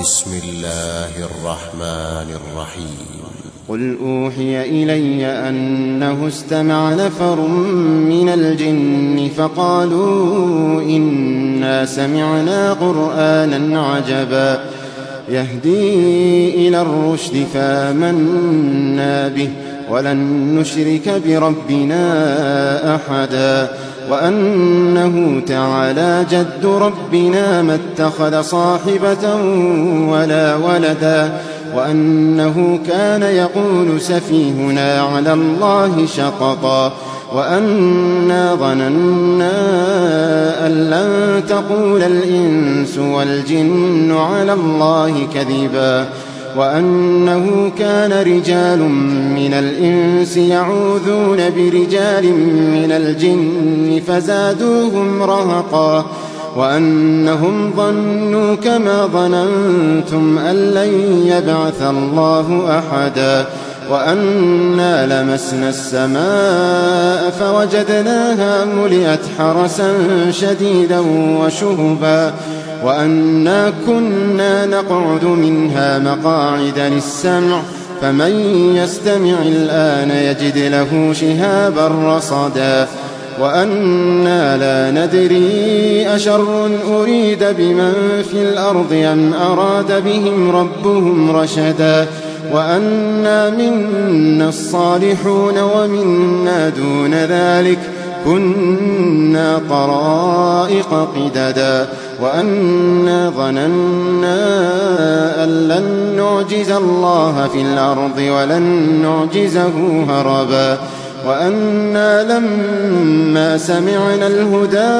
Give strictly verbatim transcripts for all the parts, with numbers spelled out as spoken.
بسم الله الرحمن الرحيم قل أوحي إلي أنه استمع نفر من الجن فقالوا إنا سمعنا قرآنا عجبا يهدي إلى الرشد فآمنا به ولن نشرك بربنا أحدا وأنه تعالى جد ربنا ما اتخذ صاحبة ولا ولدا وأنه كان يقول سفيهنا على الله شططا وأنا ظننا أن لن تقول الإنس والجن على الله كذبا وأنه كان رجال من الإنس يعوذون برجال من الجن فزادوهم رهقا وأنهم ظنوا كما ظننتم أن لن يبعث الله أحدا وأنا لمسنا السماء فوجدناها ملئت حرسا شديدا وشهبا وأنا كنا نقعد منها مقاعد للسمع فمن يستمع الآن يجد له شهابا رصدا وأنا لا ندري أشر أريد بمن في الأرض أم أراد بهم ربهم رشدا وأنا منا الصالحون ومنا دون ذلك كنا طرائق قددا وأنا ظننا أن لن نعجز الله في الأرض ولن نعجزه هربا وأنا لما سمعنا الهدى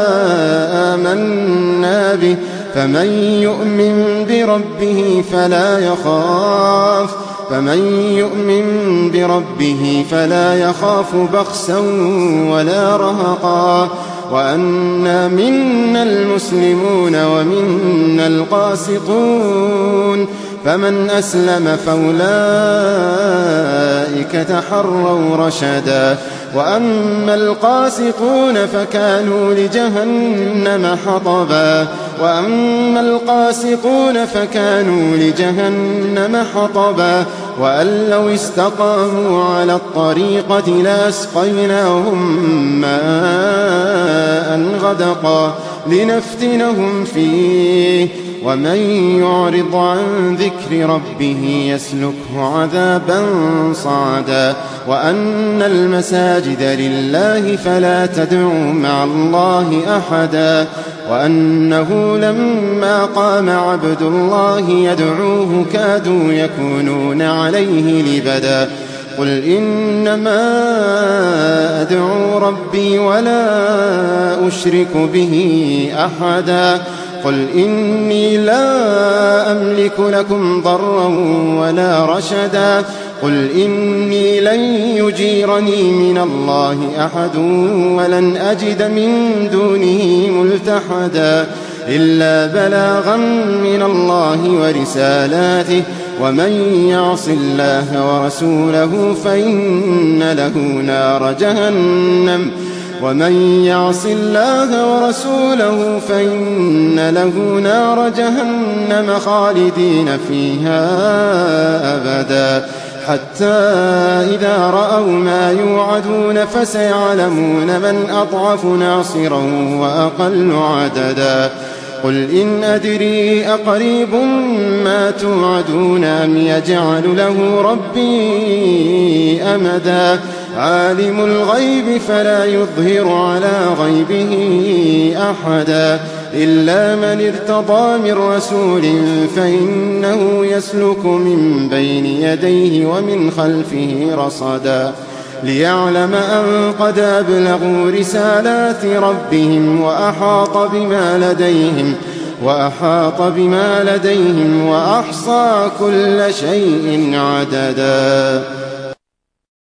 آمنا به فمن يؤمن بربه فلا يخاف فمن يؤمن بربه فلا يخاف بخسا ولا رهقا وأنا منا المسلمون ومنا القاسطون فمن أسلم فأولئك تحروا رشدا وأما القاسطون فكانوا لجهنم حطبا وأما القاسطون فكانوا لجهنم حطبا وأن لو استقاموا على الطريقة لأسقيناهم ماء غدقا لنفتنهم فيه ومن يعرض عن ذكر ربه يسلكه عذابا صعدا وأن المساجد لله فلا تدعوا مع الله أحدا وأنه لما قام عبد الله يدعوه كادوا يكونون عليه لبدا قل إنما أدعو ربي ولا أشرك به أحدا قل إني لا أملك لكم ضرا ولا رشدا قل إني لن يجيرني من الله أحد ولن أجد من دونه ملتحدا إلا بلاغا من الله ورسالاته ومن يعص الله ورسوله فإن له نار جهنم ومن يعص الله ورسوله فإن له نار جهنم خالدين فيها أبدا حتى إذا رأوا ما يوعدون فسيعلمون من أضعف ناصرا وأقل عددا قل إن أدري أقريب ما توعدون أم يجعل له ربي أمدا عالم الغيب فلا يظهر على غيبه أحدا إلا من ارتضى من رسول فإنه يسلك من بين يديه ومن خلفه رصدا ليعلم أن قد أبلغوا رسالات ربهم وأحاط بما لديهم وأحاط بما لديهم وأحصى كل شيء عددا.